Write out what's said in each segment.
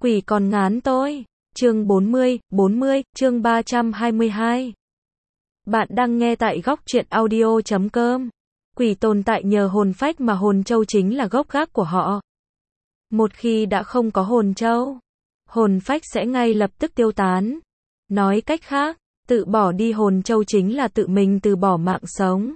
Quỷ còn ngán tôi. Chương 40, chương 322. Bạn đang nghe tại góc truyện audio.com. Quỷ tồn tại nhờ hồn phách mà hồn châu chính là gốc gác của họ. Một khi đã không có hồn châu, hồn phách sẽ ngay lập tức tiêu tán. Nói cách khác, tự bỏ đi hồn châu chính là tự mình từ bỏ mạng sống.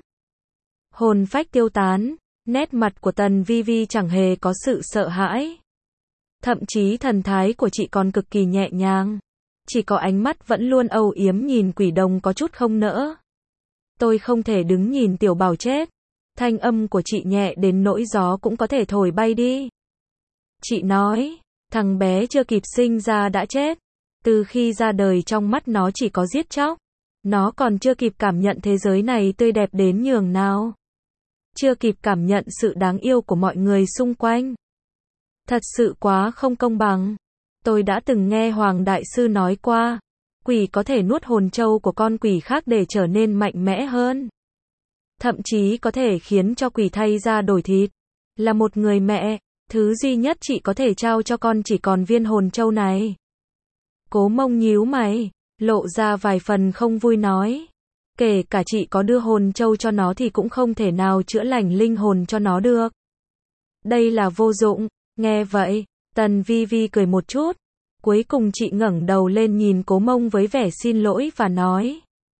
Hồn phách tiêu tán, nét mặt của Tần Vi Vi chẳng hề có sự sợ hãi. Thậm chí thần thái của chị còn cực kỳ nhẹ nhàng. Chỉ có ánh mắt vẫn luôn âu yếm nhìn quỷ đồng có chút không nỡ. Tôi không thể đứng nhìn tiểu bảo chết. Thanh âm của chị nhẹ đến nỗi gió cũng có thể thổi bay đi. Chị nói, thằng bé chưa kịp sinh ra đã chết. Từ khi ra đời trong mắt nó chỉ có giết chóc. Nó còn chưa kịp cảm nhận thế giới này tươi đẹp đến nhường nào. Chưa kịp cảm nhận sự đáng yêu của mọi người xung quanh. Thật sự quá không công bằng. Tôi đã từng nghe Hoàng Đại Sư nói qua, quỷ có thể nuốt hồn châu của con quỷ khác để trở nên mạnh mẽ hơn. Thậm chí có thể khiến cho quỷ thay da đổi thịt. Là một người mẹ, thứ duy nhất chị có thể trao cho con chỉ còn viên hồn châu này. Cố Mông nhíu mày, lộ ra vài phần không vui nói. Kể cả chị có đưa hồn châu cho nó thì cũng không thể nào chữa lành linh hồn cho nó được. Đây là vô dụng. Nghe vậy, Tần Vi Vi cười một chút. Cuối cùng chị ngẩng đầu lên nhìn Cố Mông với vẻ xin lỗi và nói.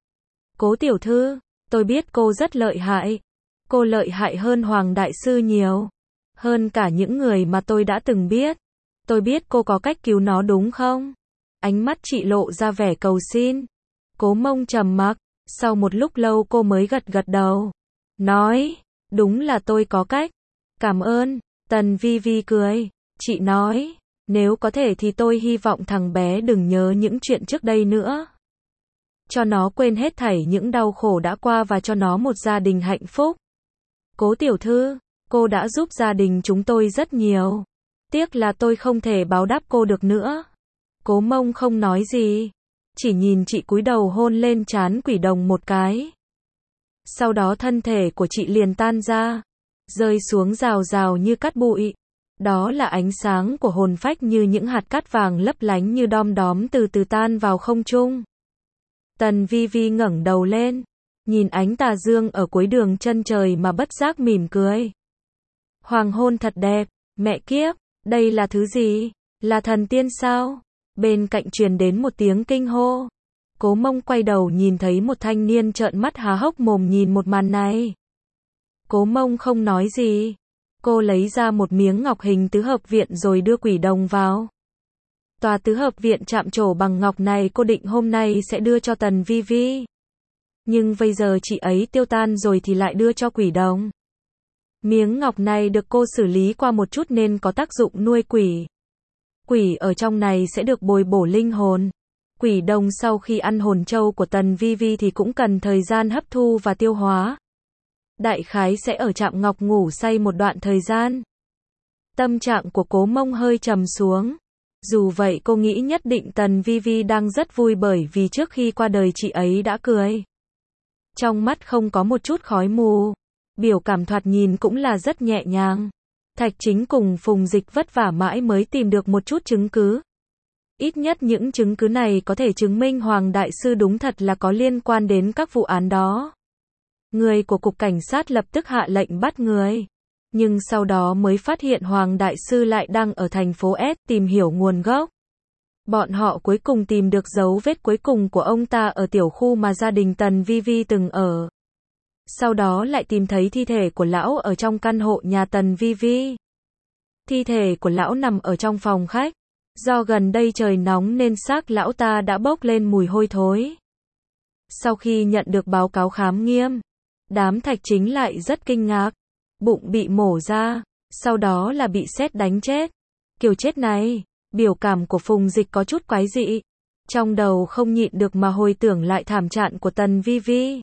Cố tiểu thư, tôi biết cô rất lợi hại. Cô lợi hại hơn Hoàng Đại Sư nhiều. Hơn cả những người mà tôi đã từng biết. Tôi biết cô có cách cứu nó đúng không? Ánh mắt chị lộ ra vẻ cầu xin. Cố Mông trầm mặc. Sau một lúc lâu cô mới gật gật đầu. Nói, đúng là tôi có cách. Cảm ơn. Tần Vi Vi cười. Chị nói, nếu có thể thì tôi hy vọng thằng bé đừng nhớ những chuyện trước đây nữa. Cho nó quên hết thảy những đau khổ đã qua và cho nó một gia đình hạnh phúc. Cố tiểu thư, cô đã giúp gia đình chúng tôi rất nhiều. Tiếc là tôi không thể báo đáp cô được nữa. Cố Mông không nói gì. Chỉ nhìn chị cúi đầu hôn lên trán quỷ đồng một cái. Sau đó thân thể của chị liền tan ra. Rơi xuống rào rào như cát bụi. Đó là ánh sáng của hồn phách như những hạt cát vàng lấp lánh như đom đóm từ từ tan vào không trung. Tần Vi Vi ngẩng đầu lên. Nhìn ánh tà dương ở cuối đường chân trời mà bất giác mỉm cười. Hoàng hôn thật đẹp. Mẹ kiếp, đây là thứ gì? Là thần tiên sao? Bên cạnh truyền đến một tiếng kinh hô. Cố Mông quay đầu nhìn thấy một thanh niên trợn mắt há hốc mồm nhìn một màn này. Cố Mông không nói gì. Cô lấy ra một miếng ngọc hình tứ hợp viện rồi đưa quỷ đồng vào. Tòa tứ hợp viện chạm trổ bằng ngọc này cô định hôm nay sẽ đưa cho Tần Vi Vi. Nhưng bây giờ chị ấy tiêu tan rồi thì lại đưa cho quỷ đồng. Miếng ngọc này được cô xử lý qua một chút nên có tác dụng nuôi quỷ. Quỷ ở trong này sẽ được bồi bổ linh hồn. Quỷ đồng sau khi ăn hồn châu của Tần Vi Vi thì cũng cần thời gian hấp thu và tiêu hóa. Đại khái sẽ ở trạm ngọc ngủ say một đoạn thời gian. Tâm trạng của Cố Mông hơi trầm xuống. Dù vậy cô nghĩ nhất định Tần Vi Vi đang rất vui bởi vì trước khi qua đời chị ấy đã cười. Trong mắt không có một chút khói mù. Biểu cảm thoạt nhìn cũng là rất nhẹ nhàng. Thạch Chính cùng Phùng Dịch vất vả mãi mới tìm được một chút chứng cứ. Ít nhất những chứng cứ này có thể chứng minh Hoàng Đại Sư đúng thật là có liên quan đến các vụ án đó. Người của cục cảnh sát lập tức hạ lệnh bắt người. Nhưng sau đó mới phát hiện Hoàng Đại Sư lại đang ở thành phố S tìm hiểu nguồn gốc. Bọn họ cuối cùng tìm được dấu vết cuối cùng của ông ta ở tiểu khu mà gia đình Tần Vi Vi từng ở. Sau đó lại tìm thấy thi thể của lão ở trong căn hộ nhà Tần Vi Vi. Thi thể của lão nằm ở trong phòng khách. Do gần đây trời nóng nên xác lão ta đã bốc lên mùi hôi thối. Sau khi nhận được báo cáo khám nghiệm, đám Thạch Chính lại rất kinh ngạc. Bụng bị mổ ra, sau đó là bị sét đánh chết. Kiểu chết này, biểu cảm của Phùng Dịch có chút quái dị. Trong đầu không nhịn được mà hồi tưởng lại thảm trạng của Tần Vi Vi.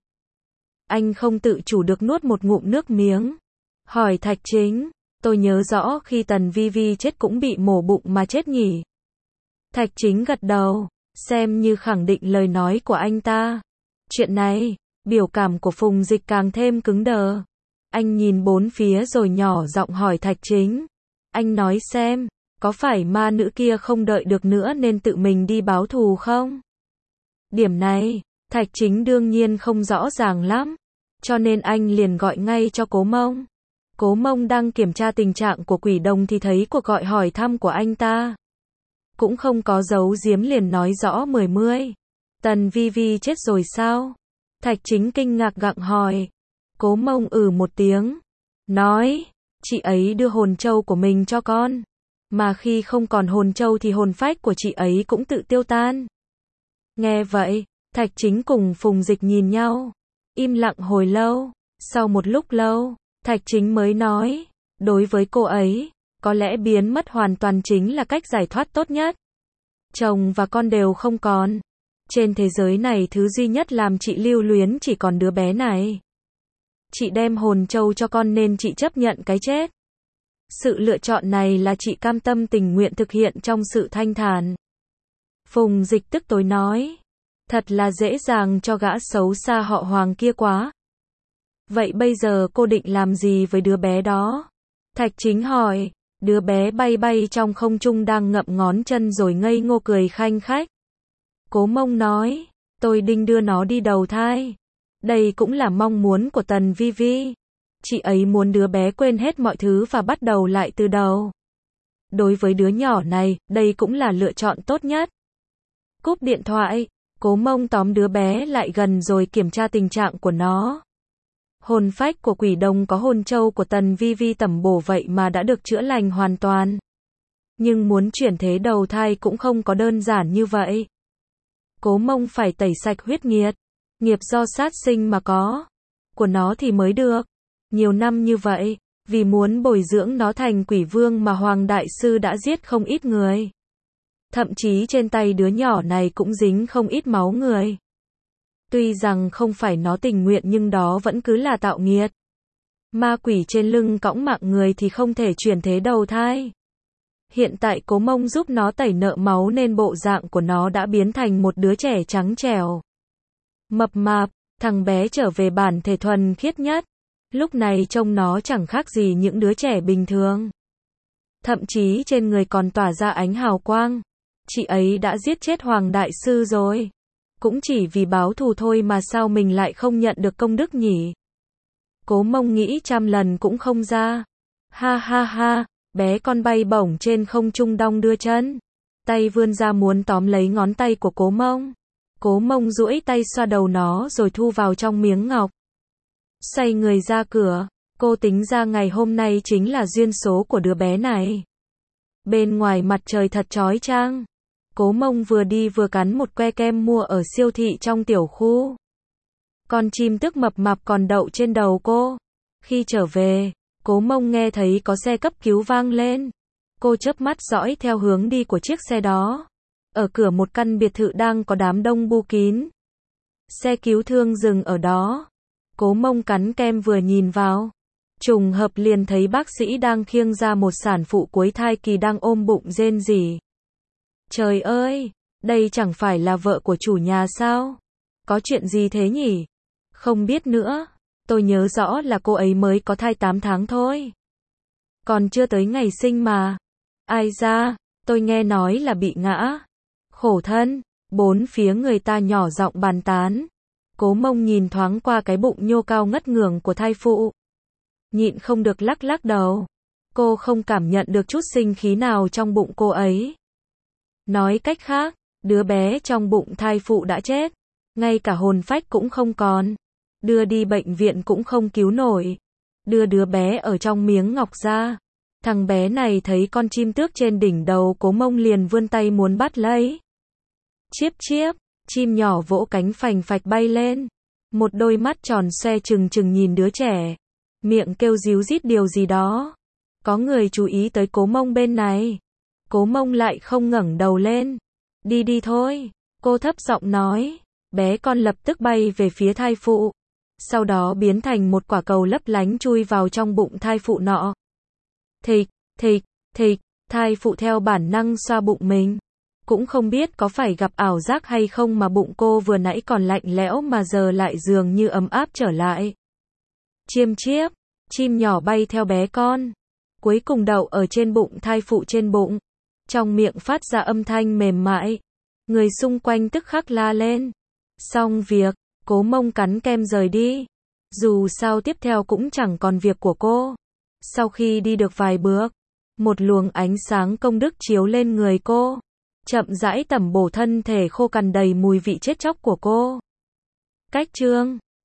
Anh không tự chủ được nuốt một ngụm nước miếng. Hỏi Thạch Chính, tôi nhớ rõ khi Tần Vi Vi chết cũng bị mổ bụng mà chết nhỉ? Thạch Chính gật đầu, xem như khẳng định lời nói của anh ta. Chuyện này, biểu cảm của Phùng Dịch càng thêm cứng đờ. Anh nhìn bốn phía rồi nhỏ giọng hỏi Thạch Chính. Anh nói xem, Có phải ma nữ kia không đợi được nữa nên tự mình đi báo thù không? Điểm này, Thạch Chính đương nhiên không rõ ràng lắm, cho nên anh liền gọi ngay cho Cố Mông. Cố Mông đang kiểm tra tình trạng của Quỷ Đồng thì thấy cuộc gọi hỏi thăm của anh ta. Cũng không có giấu giếm liền nói rõ mười. Tần Vi Vi chết rồi sao? Thạch Chính kinh ngạc gặng hỏi. Cố Mông một tiếng. Nói, chị ấy đưa hồn châu của mình cho con. Mà khi không còn hồn châu thì hồn phách của chị ấy cũng tự tiêu tan. Nghe vậy, Thạch Chính cùng Phùng Dịch nhìn nhau. Im lặng hồi lâu. Sau một lúc lâu, Thạch Chính mới nói. Đối với cô ấy, có lẽ biến mất hoàn toàn chính là cách giải thoát tốt nhất. Chồng và con đều không còn. Trên thế giới này thứ duy nhất làm chị lưu luyến chỉ còn đứa bé này. Chị đem hồn châu cho con nên chị chấp nhận cái chết. Sự lựa chọn này là chị cam tâm tình nguyện thực hiện trong sự thanh thản. Phùng Dịch tức tối nói. Thật là dễ dàng cho gã xấu xa họ Hoàng kia quá. Vậy bây giờ cô định làm gì với đứa bé đó? Thạch Chính hỏi. Đứa bé bay bay trong không trung đang ngậm ngón chân rồi ngây ngô cười khanh khách. Cố Mông nói. Tôi định đưa nó đi đầu thai. Đây cũng là mong muốn của Tần Vi Vi. Chị ấy muốn đứa bé quên hết mọi thứ và bắt đầu lại từ đầu. Đối với đứa nhỏ này, đây cũng là lựa chọn tốt nhất. Cúp điện thoại, Cố Mông tóm đứa bé lại gần rồi kiểm tra tình trạng của nó. Hồn phách của Quỷ Đồng có hồn châu của Tần Vi Vi tẩm bổ vậy mà đã được chữa lành hoàn toàn. Nhưng muốn chuyển thế đầu thai cũng không có đơn giản như vậy. Cố Mông phải tẩy sạch huyết nghiệt. Nghiệp do sát sinh mà có. Của nó thì mới được. Nhiều năm như vậy, vì muốn bồi dưỡng nó thành quỷ vương mà Hoàng Đại Sư đã giết không ít người. Thậm chí trên tay đứa nhỏ này cũng dính không ít máu người. Tuy rằng không phải nó tình nguyện nhưng đó vẫn cứ là tạo nghiệt. Ma quỷ trên lưng cõng mạng người thì không thể chuyển thế đầu thai. Hiện tại Cố Mông giúp nó tẩy nợ máu nên bộ dạng của nó đã biến thành một đứa trẻ trắng trẻo. Mập mạp, thằng bé trở về bản thể thuần khiết nhất. Lúc này trông nó chẳng khác gì những đứa trẻ bình thường. Thậm chí trên người còn tỏa ra ánh hào quang. Chị ấy đã giết chết Hoàng Đại Sư rồi. Cũng chỉ vì báo thù thôi mà sao mình lại không nhận được công đức nhỉ? Cố Mông nghĩ trăm lần cũng không ra. Ha ha ha, bé con bay bổng trên không trung đong đưa chân. Tay vươn ra muốn tóm lấy ngón tay của Cố Mông. Cố Mông duỗi tay xoa đầu nó rồi thu vào trong miếng ngọc. Xoay người ra cửa, cô tính ra ngày hôm nay chính là duyên số của đứa bé này. Bên ngoài mặt trời thật chói chang. Cố Mông vừa đi vừa cắn một que kem mua ở siêu thị trong tiểu khu. Con chim tức mập mạp còn đậu trên đầu cô. Khi trở về, Cố Mông nghe thấy có xe cấp cứu vang lên. Cô chớp mắt dõi theo hướng đi của chiếc xe đó. Ở cửa một căn biệt thự đang có đám đông bu kín. Xe cứu thương dừng ở đó. Cố Mông cắn kem vừa nhìn vào. Trùng hợp liền thấy bác sĩ đang khiêng ra một sản phụ cuối thai kỳ đang ôm bụng rên rỉ. Trời ơi, đây chẳng phải là vợ của chủ nhà sao? Có chuyện gì thế nhỉ? Không biết nữa. Tôi nhớ rõ là cô ấy mới có thai 8 tháng thôi. Còn chưa tới ngày sinh mà. Ai ra, tôi nghe nói là bị ngã. Khổ thân, bốn phía người ta nhỏ giọng bàn tán. Cố Mông nhìn thoáng qua cái bụng nhô cao ngất ngưởng của thai phụ. Nhịn không được lắc lắc đầu. Cô không cảm nhận được chút sinh khí nào trong bụng cô ấy. Nói cách khác, đứa bé trong bụng thai phụ đã chết. Ngay cả hồn phách cũng không còn. Đưa đi bệnh viện cũng không cứu nổi. Đưa đứa bé ở trong miếng ngọc ra. Thằng bé này thấy con chim tước trên đỉnh đầu Cố Mông liền vươn tay muốn bắt lấy. Chiếp chiếp, chim nhỏ vỗ cánh phành phạch bay lên. Một đôi mắt tròn xoe trừng trừng nhìn đứa trẻ. Miệng kêu ríu rít điều gì đó. Có người chú ý tới Cố Mông bên này. Cố Mông lại không ngẩng đầu lên. Đi đi thôi, cô thấp giọng nói. Bé con lập tức bay về phía thai phụ. Sau đó biến thành một quả cầu lấp lánh chui vào trong bụng thai phụ nọ. Thịch, thịch, thịch, thai phụ theo bản năng xoa bụng mình. Cũng không biết có phải gặp ảo giác hay không mà bụng cô vừa nãy còn lạnh lẽo mà giờ lại dường như ấm áp trở lại. Chiêm chiếp, chim nhỏ bay theo bé con. Cuối cùng đậu ở trên bụng thai phụ trên bụng. trong miệng phát ra âm thanh mềm mại. Người xung quanh tức khắc la lên. Xong việc, Cố Mông cắn kem rời đi. Dù sao tiếp theo cũng chẳng còn việc của cô. Sau khi đi được vài bước, một luồng ánh sáng công đức chiếu lên người cô, chậm rãi tẩm bổ thân thể khô cằn đầy mùi vị chết chóc của cô. Cách chương